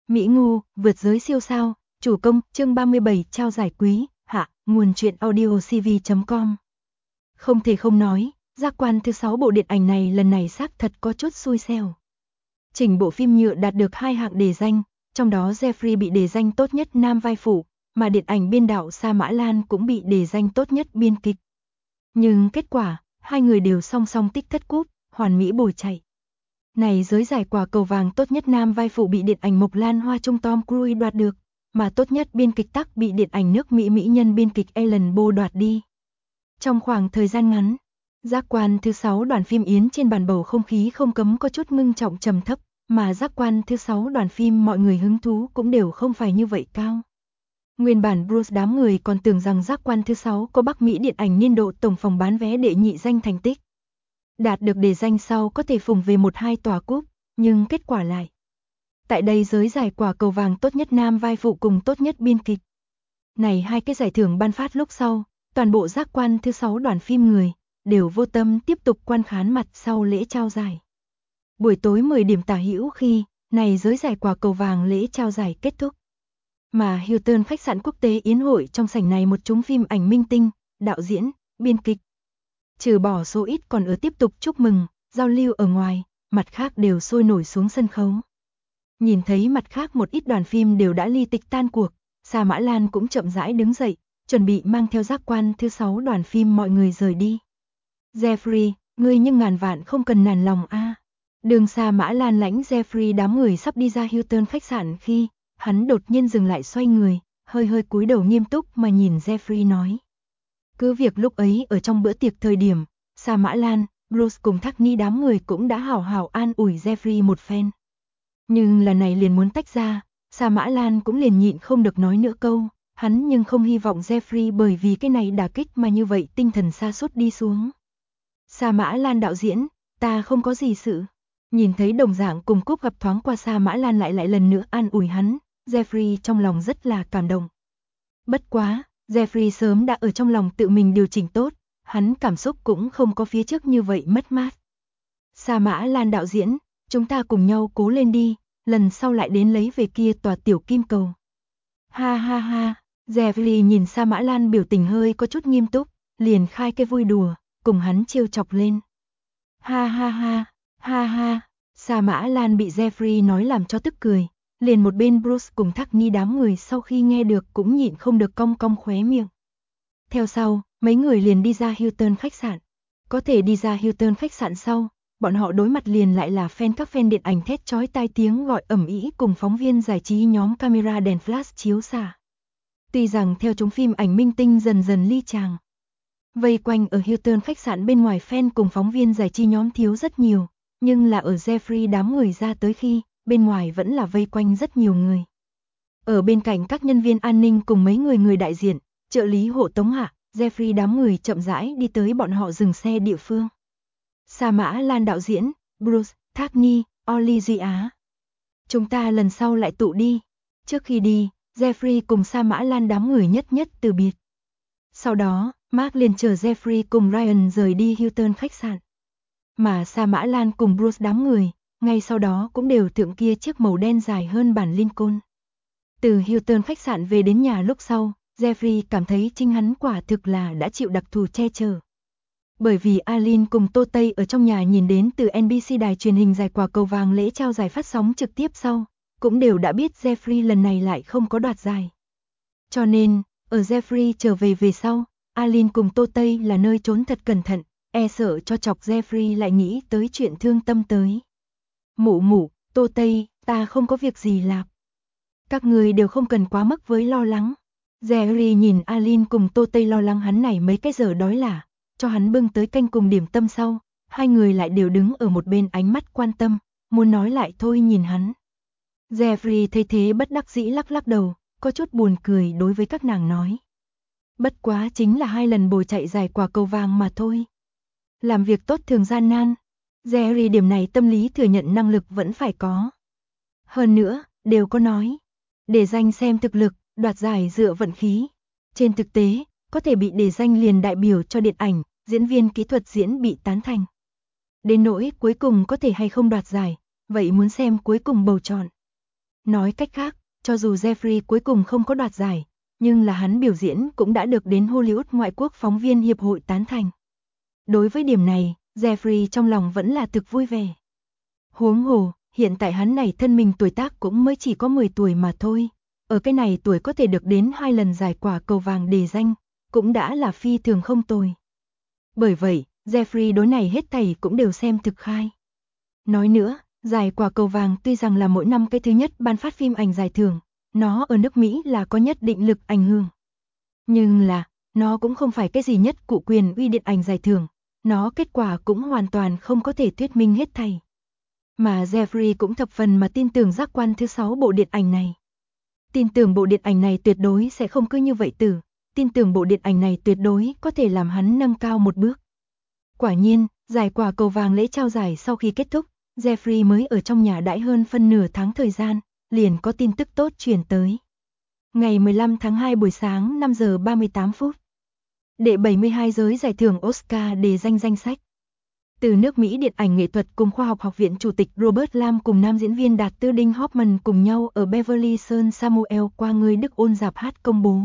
Mỹ Ngu, vượt giới siêu sao, chủ công, chương 37 trao giải quý, hạ, nguồn truyện audio cv.com. Không thể không nói, giác quan thứ 6 bộ điện ảnh này lần này xác thật có chút xui xẻo. Chỉnh bộ phim nhựa đạt được 2 hạng đề danh, trong đó Jeffrey bị đề danh tốt nhất nam vai phụ, mà điện ảnh biên đạo Sa Mã Lan cũng bị đề danh tốt nhất biên kịch. Nhưng kết quả, hai người đều song song tích thất cúp, hoàn mỹ bồi chạy. Này giới giải quả cầu vàng tốt nhất nam vai phụ bị điện ảnh Mộc Lan Hoa Trung Tom Cruise đoạt được, mà tốt nhất biên kịch tắc bị điện ảnh nước Mỹ mỹ nhân biên kịch Ellen Bo đoạt đi. Trong khoảng thời gian ngắn, giác quan thứ 6 đoàn phim Yến trên bàn bầu không khí không cấm có chút ngưng trọng trầm thấp, mà giác quan thứ 6 đoàn phim mọi người hứng thú cũng đều không phải như vậy cao. Nguyên bản Bruce đám người còn tưởng rằng giác quan thứ 6 có Bắc Mỹ điện ảnh niên độ tổng phòng bán vé đệ nhị danh thành tích. Đạt được đề danh sau có thể phùng về 1-2 tòa cúp, nhưng kết quả lại. Tại đây giới giải quả cầu vàng tốt nhất nam vai phụ cùng tốt nhất biên kịch. Này hai cái giải thưởng ban phát lúc sau, toàn bộ giác quan thứ 6 đoàn phim người, đều vô tâm tiếp tục quan khán mặt sau lễ trao giải. Buổi tối 10 điểm tả hữu khi, này giới giải quả cầu vàng lễ trao giải kết thúc. Mà Hilton khách sạn quốc tế yến hội trong sảnh này một chúng phim ảnh minh tinh, đạo diễn, biên kịch. Trừ bỏ số ít còn ở tiếp tục chúc mừng, giao lưu ở ngoài, mặt khác đều sôi nổi xuống sân khấu. Nhìn thấy mặt khác một ít đoàn phim đều đã ly tịch tan cuộc, Sa Mã Lan cũng chậm rãi đứng dậy, chuẩn bị mang theo giác quan thứ 6 đoàn phim mọi người rời đi. Jeffrey, ngươi nhưng ngàn vạn không cần nản lòng a. Đường Sa Mã Lan lãnh Jeffrey đám người sắp đi ra Hilton khách sạn khi, hắn đột nhiên dừng lại xoay người, hơi cúi đầu nghiêm túc mà nhìn Jeffrey nói. Cứ việc lúc ấy ở trong bữa tiệc thời điểm, Sa Mã Lan, Bruce cùng Thác Ni đám người cũng đã hào hào an ủi Jeffrey một phen. Nhưng lần này liền muốn tách ra, Sa Mã Lan cũng liền nhịn không được nói nữa câu, hắn nhưng không hy vọng Jeffrey bởi vì cái này đả kích mà như vậy tinh thần sa sút đi xuống. Sa Mã Lan đạo diễn, ta không có gì sự. Nhìn thấy đồng dạng cùng cúp gặp thoáng qua Sa Mã Lan lại lần nữa an ủi hắn, Jeffrey trong lòng rất là cảm động. Bất quá, Jeffrey sớm đã ở trong lòng tự mình điều chỉnh tốt, hắn cảm xúc cũng không có phía trước như vậy mất mát. Sa Mã Lan đạo diễn, chúng ta cùng nhau cố lên đi, lần sau lại đến lấy về kia tòa tiểu kim cầu. Ha ha ha, Jeffrey nhìn Sa Mã Lan biểu tình hơi có chút nghiêm túc, liền khai cái vui đùa, cùng hắn trêu chọc lên. Ha ha ha, ha ha, Sa Mã Lan bị Jeffrey nói làm cho tức cười. Liền một bên Bruce cùng Thác Ni đám người sau khi nghe được cũng nhịn không được cong cong khóe miệng. Theo sau, mấy người liền đi ra Hilton khách sạn. Có thể đi ra Hilton khách sạn sau, bọn họ đối mặt liền lại là các fan điện ảnh thét chói tai tiếng gọi ầm ĩ cùng phóng viên giải trí nhóm camera đèn flash chiếu xạ. Tuy rằng theo chúng phim ảnh minh tinh dần dần ly chàng, vây quanh ở Hilton khách sạn bên ngoài fan cùng phóng viên giải trí nhóm thiếu rất nhiều, nhưng là ở Jeffrey đám người ra tới khi, bên ngoài vẫn là vây quanh rất nhiều người. Ở bên cạnh các nhân viên an ninh cùng mấy người đại diện, trợ lý hộ tống hạ, Jeffrey đám người chậm rãi đi tới bọn họ dừng xe địa phương. Sa Mã Lan đạo diễn, Bruce, Thác Ni, Olivia. Chúng ta lần sau lại tụ đi. Trước khi đi, Jeffrey cùng Sa Mã Lan đám người nhất từ biệt. Sau đó, Mark liền chờ Jeffrey cùng Ryan rời đi Hilton khách sạn. Mà Sa Mã Lan cùng Bruce đám người, ngay sau đó cũng đều thượng kia chiếc màu đen dài hơn bản Lincoln. Từ Hilton khách sạn về đến nhà lúc sau, Jeffrey cảm thấy chính hắn quả thực là đã chịu đặc thù che chở. Bởi vì Alin cùng Tô Tây ở trong nhà nhìn đến từ NBC đài truyền hình giải quả cầu vàng lễ trao giải phát sóng trực tiếp sau, cũng đều đã biết Jeffrey lần này lại không có đoạt giải. Cho nên, ở Jeffrey trở về sau, Alin cùng Tô Tây là nơi trốn thật cẩn thận, e sợ cho chọc Jeffrey lại nghĩ tới chuyện thương tâm tới. Mụ, Tô Tây, ta không có việc gì lạp. Các người đều không cần quá mức với lo lắng. Jerry nhìn Alin cùng Tô Tây lo lắng hắn này mấy cái giờ đói là, cho hắn bưng tới canh cùng điểm tâm sau, hai người lại đều đứng ở một bên ánh mắt quan tâm, muốn nói lại thôi nhìn hắn. Jeffrey thấy thế bất đắc dĩ lắc đầu, có chút buồn cười đối với các nàng nói. Bất quá chính là 2 lần bồi chạy giải quả cầu vàng mà thôi. Làm việc tốt thường gian nan. Jerry điểm này tâm lý thừa nhận năng lực vẫn phải có. Hơn nữa, đều có nói. Để danh xem thực lực, đoạt giải dựa vận khí. Trên thực tế, có thể bị đề danh liền đại biểu cho điện ảnh, diễn viên kỹ thuật diễn bị tán thành. Đến nỗi cuối cùng có thể hay không đoạt giải, vậy muốn xem cuối cùng bầu chọn. Nói cách khác, cho dù Jeffrey cuối cùng không có đoạt giải, nhưng là hắn biểu diễn cũng đã được đến Hollywood ngoại quốc phóng viên hiệp hội tán thành. Đối với điểm này, Jeffrey trong lòng vẫn là thực vui vẻ. Huống hồ, hiện tại hắn này thân mình tuổi tác cũng mới chỉ có 10 tuổi mà thôi. Ở cái này tuổi có thể được đến 2 lần giải quả cầu vàng đề danh, cũng đã là phi thường không tồi. Bởi vậy, Jeffrey đối này hết thảy cũng đều xem thực khai. Nói nữa, giải quả cầu vàng tuy rằng là mỗi năm cái thứ nhất ban phát phim ảnh giải thưởng, nó ở nước Mỹ là có nhất định lực ảnh hưởng. Nhưng là, nó cũng không phải cái gì nhất cụ quyền uy điện ảnh giải thưởng, nó kết quả cũng hoàn toàn không có thể thuyết minh hết thảy. Mà Jeffrey cũng thập phần mà tin tưởng giác quan thứ 6 bộ điện ảnh này. Tin tưởng bộ điện ảnh này tuyệt đối sẽ không cứ như vậy tử, tin tưởng bộ điện ảnh này tuyệt đối có thể làm hắn nâng cao một bước. Quả nhiên, giải quả cầu vàng lễ trao giải sau khi kết thúc, Jeffrey mới ở trong nhà đãi hơn phân nửa tháng thời gian, liền có tin tức tốt truyền tới. Ngày 15 tháng 2 buổi sáng 5 giờ 38 phút. Đệ 72 giới giải thưởng Oscar đề danh danh sách. Từ nước Mỹ Điện ảnh Nghệ thuật cùng Khoa học Học viện Chủ tịch Robert Lam cùng nam diễn viên đạt tư Đinh Hoffman cùng nhau ở Beverly Sơn Samuel qua người Đức ôn dạp hát công bố.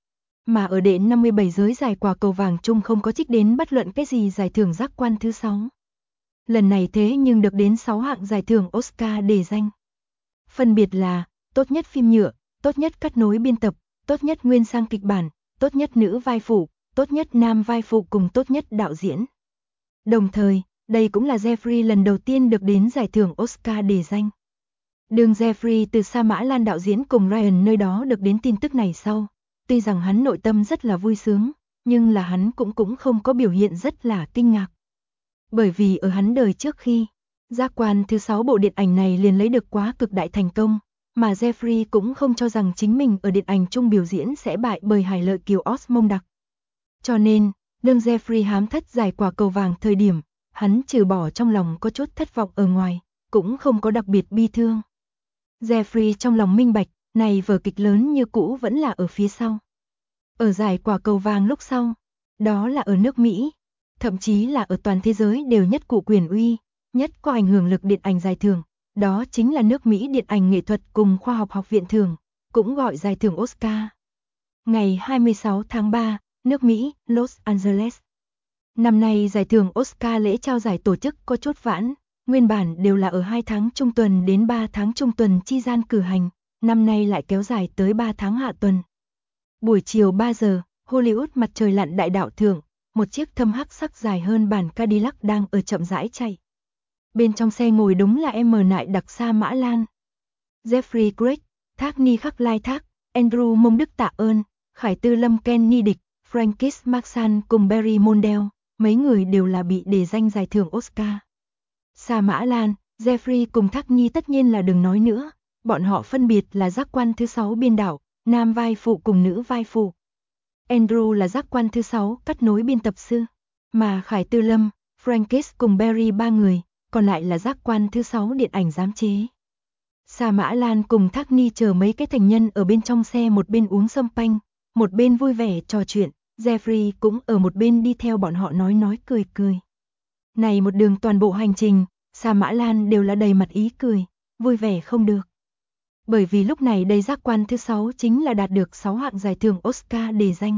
Mà ở đệ 57 giới giải quả cầu vàng chung không có trích đến bất luận cái gì giải thưởng giác quan thứ 6. Lần này thế nhưng được đến 6 hạng giải thưởng Oscar đề danh. Phân biệt là tốt nhất phim nhựa, tốt nhất cắt nối biên tập, tốt nhất nguyên sang kịch bản, tốt nhất nữ vai phụ, tốt nhất nam vai phụ cùng tốt nhất đạo diễn. Đồng thời, đây cũng là Jeffrey lần đầu tiên được đến giải thưởng Oscar đề danh. Đường Jeffrey từ Sa Mã Lan đạo diễn cùng Ryan nơi đó được đến tin tức này sau. Tuy rằng hắn nội tâm rất là vui sướng, nhưng là hắn cũng không có biểu hiện rất là kinh ngạc. Bởi vì ở hắn đời trước khi, giác quan thứ 6 bộ điện ảnh này liền lấy được quá cực đại thành công, mà Jeffrey cũng không cho rằng chính mình ở điện ảnh chung biểu diễn sẽ bại bởi Hải Lợi Kiều Osmond đặc. Cho nên, đương Jeffrey hám thất giải quả cầu vàng thời điểm, hắn trừ bỏ trong lòng có chút thất vọng ở ngoài, cũng không có đặc biệt bi thương. Jeffrey trong lòng minh bạch, này vở kịch lớn như cũ vẫn là ở phía sau. Ở giải quả cầu vàng lúc sau, đó là ở nước Mỹ, thậm chí là ở toàn thế giới đều nhất cụ quyền uy, nhất có ảnh hưởng lực điện ảnh giải thưởng, đó chính là nước Mỹ Điện ảnh Nghệ thuật cùng Khoa học Học viện thưởng, cũng gọi giải thưởng Oscar. Ngày 26 tháng 3, nước Mỹ, Los Angeles. Năm nay giải thưởng Oscar lễ trao giải tổ chức có chút vãn, nguyên bản đều là ở 2 tháng trung tuần đến 3 tháng trung tuần chi gian cử hành, năm nay lại kéo dài tới 3 tháng hạ tuần. Buổi chiều 3 giờ, Hollywood mặt trời lặn đại đạo thượng, một chiếc thâm hắc sắc dài hơn bản Cadillac đang ở chậm rãi chạy. Bên trong xe ngồi đúng là em nại đặc Sa Mã Lan, Jeffrey Craig, Thác Ni Khắc Lai Thác, Andrew Mông Đức Tạ Ơn, Khải Tư Lâm Ken Ni Địch, Frankis Maxan cùng Barry Mondell, mấy người đều là bị đề danh giải thưởng Oscar. Sa Mã Lan, Jeffrey cùng Thác Ni tất nhiên là đừng nói nữa, bọn họ phân biệt là giác quan thứ 6 biên đạo, nam vai phụ cùng nữ vai phụ. Andrew là giác quan thứ 6 cắt nối biên tập sư, mà Khải Tư Lâm, Frankis cùng Barry ba người, còn lại là giác quan thứ 6 điện ảnh giám chế. Sa Mã Lan cùng Thác Ni chờ mấy cái thành nhân ở bên trong xe một bên uống sâm panh, một bên vui vẻ trò chuyện, Jeffrey cũng ở một bên đi theo bọn họ nói cười cười. Này một đường toàn bộ hành trình, Sa Mã Lan đều là đầy mặt ý cười, vui vẻ không được. Bởi vì lúc này đây giác quan thứ 6 chính là đạt được 6 hạng giải thưởng Oscar đề danh.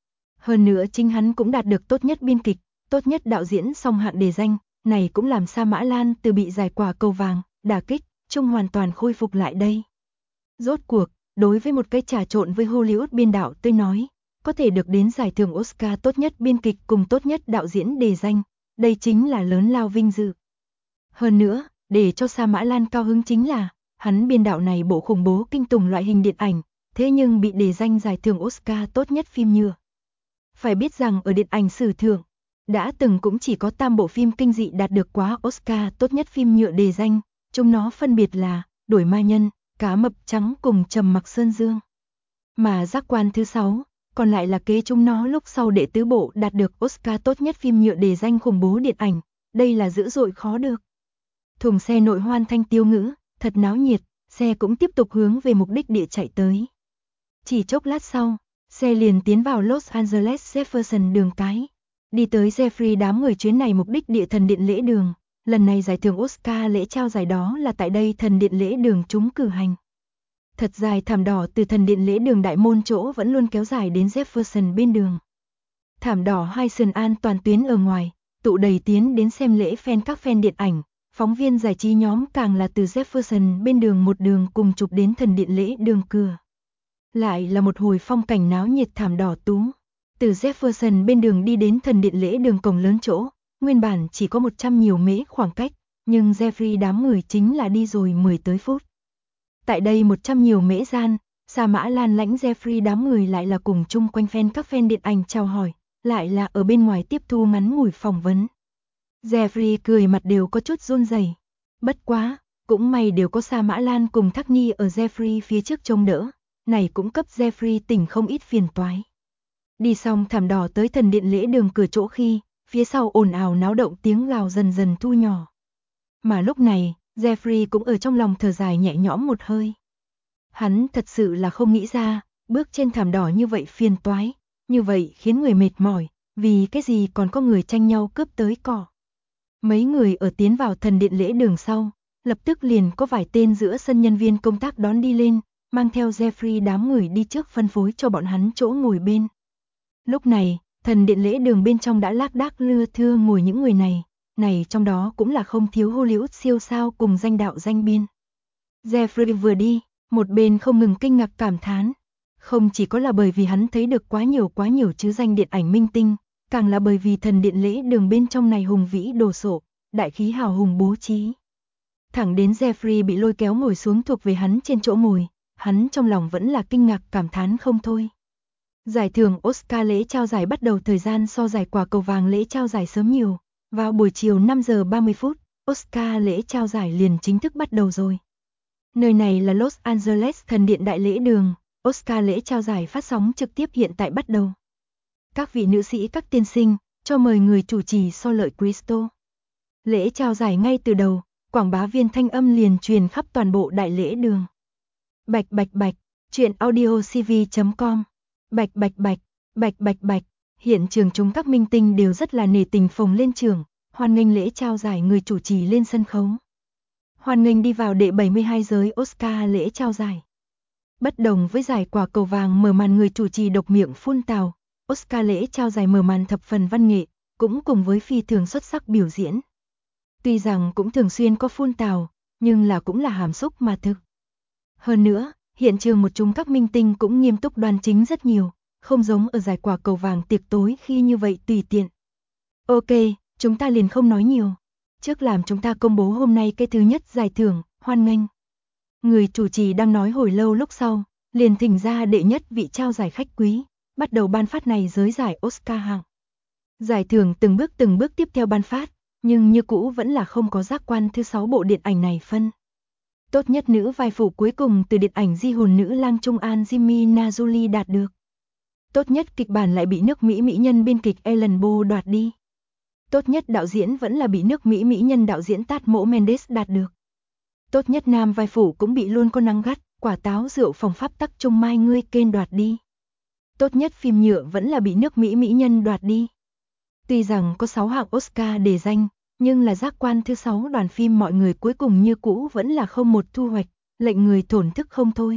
Hơn nữa chính hắn cũng đạt được tốt nhất biên kịch, tốt nhất đạo diễn song hạng đề danh, này cũng làm Sa Mã Lan từ bị giải quả cầu vàng, đả kích, chung hoàn toàn khôi phục lại đây. Rốt cuộc, đối với một cái trà trộn với Hollywood biên đạo tôi nói, có thể được đến giải thưởng Oscar tốt nhất biên kịch cùng tốt nhất đạo diễn đề danh, đây chính là lớn lao vinh dự. Hơn nữa, để cho Sa Mã Lan cao hứng chính là, hắn biên đạo này bộ khủng bố kinh tủng loại hình điện ảnh, thế nhưng bị đề danh giải thưởng Oscar tốt nhất phim nhựa. Phải biết rằng ở điện ảnh sử thưởng, đã từng cũng chỉ có 3 bộ phim kinh dị đạt được quá Oscar tốt nhất phim nhựa đề danh, chúng nó phân biệt là Đổi Ma Nhân, Cá Mập Trắng cùng Trầm Mặc Sơn Dương. Mà giác quan thứ 6, còn lại là kế chúng nó lúc sau đệ tứ bộ đạt được Oscar tốt nhất phim nhựa đề danh khủng bố điện ảnh, đây là dữ dội khó được. Thùng xe nội hoan thanh tiêu ngữ, thật náo nhiệt, xe cũng tiếp tục hướng về mục đích địa chạy tới. Chỉ chốc lát sau, xe liền tiến vào Los Angeles Jefferson đường cái. Đi tới Jeffrey đám người chuyến này mục đích địa thần điện lễ đường, lần này giải thưởng Oscar lễ trao giải đó là tại đây thần điện lễ đường chúng cử hành. Thật dài thảm đỏ từ thần điện lễ đường đại môn chỗ vẫn luôn kéo dài đến Jefferson bên đường. Thảm đỏ hai sườn an toàn tuyến ở ngoài, tụ đầy tiến đến xem lễ fan các fan điện ảnh, phóng viên giải trí nhóm càng là từ Jefferson bên đường một đường cùng chụp đến thần điện lễ đường cửa. Lại là một hồi phong cảnh náo nhiệt thảm đỏ tú. Từ Jefferson bên đường đi đến thần điện lễ đường cổng lớn chỗ, nguyên bản chỉ có 100 nhiều mễ khoảng cách, nhưng Jeffrey đám người chính là đi rồi 10 tới phút. Tại đây 100 nhiều mễ gian, Sa Mã Lan lãnh Jeffrey đám người lại là cùng chung quanh fan các fan điện ảnh chào hỏi, lại là ở bên ngoài tiếp thu ngắn ngủi phỏng vấn. Jeffrey cười mặt đều có chút run rẩy. Bất quá, cũng may đều có Sa Mã Lan cùng Thác Ni ở Jeffrey phía trước trông đỡ, này cũng cấp Jeffrey tỉnh không ít phiền toái. Đi xong thảm đỏ tới thần điện lễ đường cửa chỗ khi, phía sau ồn ào náo động tiếng gào dần dần thu nhỏ. Mà lúc này, Jeffrey cũng ở trong lòng thở dài nhẹ nhõm một hơi. Hắn thật sự là không nghĩ ra, bước trên thảm đỏ như vậy phiền toái, như vậy khiến người mệt mỏi, vì cái gì còn có người tranh nhau cướp tới cỏ. Mấy người ở tiến vào thần điện lễ đường sau, lập tức liền có vài tên giữa sân nhân viên công tác đón đi lên, mang theo Jeffrey đám người đi trước phân phối cho bọn hắn chỗ ngồi bên. Lúc này, thần điện lễ đường bên trong đã lác đác lưa thưa ngồi những người này trong đó cũng là không thiếu Hollywood siêu sao cùng danh đạo danh biên. Jeffrey vừa đi, một bên không ngừng kinh ngạc cảm thán. Không chỉ có là bởi vì hắn thấy được quá nhiều chứ danh điện ảnh minh tinh, càng là bởi vì thần điện lễ đường bên trong này hùng vĩ đồ sộ, đại khí hào hùng bố trí. Thẳng đến Jeffrey bị lôi kéo ngồi xuống thuộc về hắn trên chỗ ngồi, hắn trong lòng vẫn là kinh ngạc cảm thán không thôi. Giải thưởng Oscar lễ trao giải bắt đầu thời gian so giải quả cầu vàng lễ trao giải sớm nhiều. Vào buổi chiều 5 giờ 30 phút, Oscar lễ trao giải liền chính thức bắt đầu rồi. Nơi này là Los Angeles thần điện đại lễ đường, Oscar lễ trao giải phát sóng trực tiếp hiện tại bắt đầu. Các vị nữ sĩ các tiên sinh, cho mời người chủ trì so lợi Cristo. Lễ trao giải ngay từ đầu, quảng bá viên thanh âm liền truyền khắp toàn bộ đại lễ đường. Bạch bạch bạch, truyện audio cv.com. Bạch bạch bạch, bạch bạch bạch. Hiện trường chúng các minh tinh đều rất là nể tình phồng lên trường, hoan nghênh lễ trao giải người chủ trì lên sân khấu. Hoan nghênh đi vào đệ 72 giới Oscar lễ trao giải. Bất đồng với giải quả cầu vàng mở màn người chủ trì độc miệng phun tào, Oscar lễ trao giải mở màn thập phần văn nghệ, cũng cùng với phi thường xuất sắc biểu diễn. Tuy rằng cũng thường xuyên có phun tào, nhưng là cũng là hàm xúc mà thực. Hơn nữa, hiện trường một chúng các minh tinh cũng nghiêm túc đoan chính rất nhiều, không giống ở giải quả cầu vàng tiệc tối khi như vậy tùy tiện. Ok, chúng ta liền không nói nhiều. Trước làm chúng ta công bố hôm nay cái thứ nhất giải thưởng, hoan nghênh. Người chủ trì đang nói hồi lâu lúc sau, liền thỉnh ra đệ nhất vị trao giải khách quý, bắt đầu ban phát này giới giải Oscar hạng. Giải thưởng từng bước tiếp theo ban phát, nhưng như cũ vẫn là không có giác quan thứ 6 bộ điện ảnh này phân. Tốt nhất nữ vai phụ cuối cùng từ điện ảnh Di hồn nữ lang Trung An Jimmy Najuli đạt được. Tốt nhất kịch bản lại bị nước Mỹ mỹ nhân biên kịch Ellen Bo đoạt đi. Tốt nhất đạo diễn vẫn là bị nước Mỹ mỹ nhân đạo diễn Tát Mỗ Mendes đạt được. Tốt nhất nam vai phụ cũng bị luôn có nắng gắt, quả táo rượu phòng pháp tắc Trung Mai ngươi kên đoạt đi. Tốt nhất phim nhựa vẫn là bị nước Mỹ mỹ nhân đoạt đi. Tuy rằng có 6 hạng Oscar đề danh, nhưng là giác quan thứ 6 đoàn phim mọi người cuối cùng như cũ vẫn là không một thu hoạch, lệnh người thổn thức không thôi.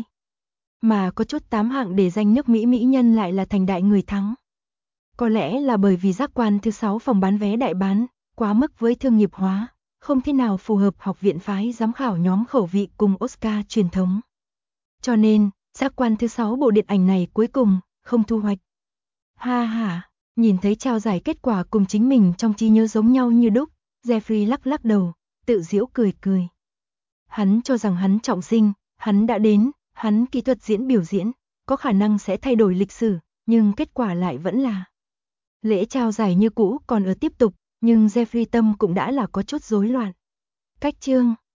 Mà có chút 8 hạng đề danh nước Mỹ mỹ nhân lại là thành đại người thắng. Có lẽ là bởi vì giác quan thứ 6 phòng bán vé đại bán, quá mức với thương nghiệp hóa, không thể nào phù hợp học viện phái giám khảo nhóm khẩu vị cùng Oscar truyền thống. Cho nên, giác quan thứ 6 bộ điện ảnh này cuối cùng, không thu hoạch. Ha ha, nhìn thấy trao giải kết quả cùng chính mình trong trí nhớ giống nhau như đúc, Jeffrey lắc lắc đầu, tự giễu cười cười. Hắn cho rằng hắn trọng sinh, hắn đã đến, hắn kỹ thuật diễn biểu diễn, có khả năng sẽ thay đổi lịch sử, nhưng kết quả lại vẫn là. Lễ trao giải như cũ còn ở tiếp tục, nhưng Jeffrey tâm cũng đã là có chút rối loạn. Cách chương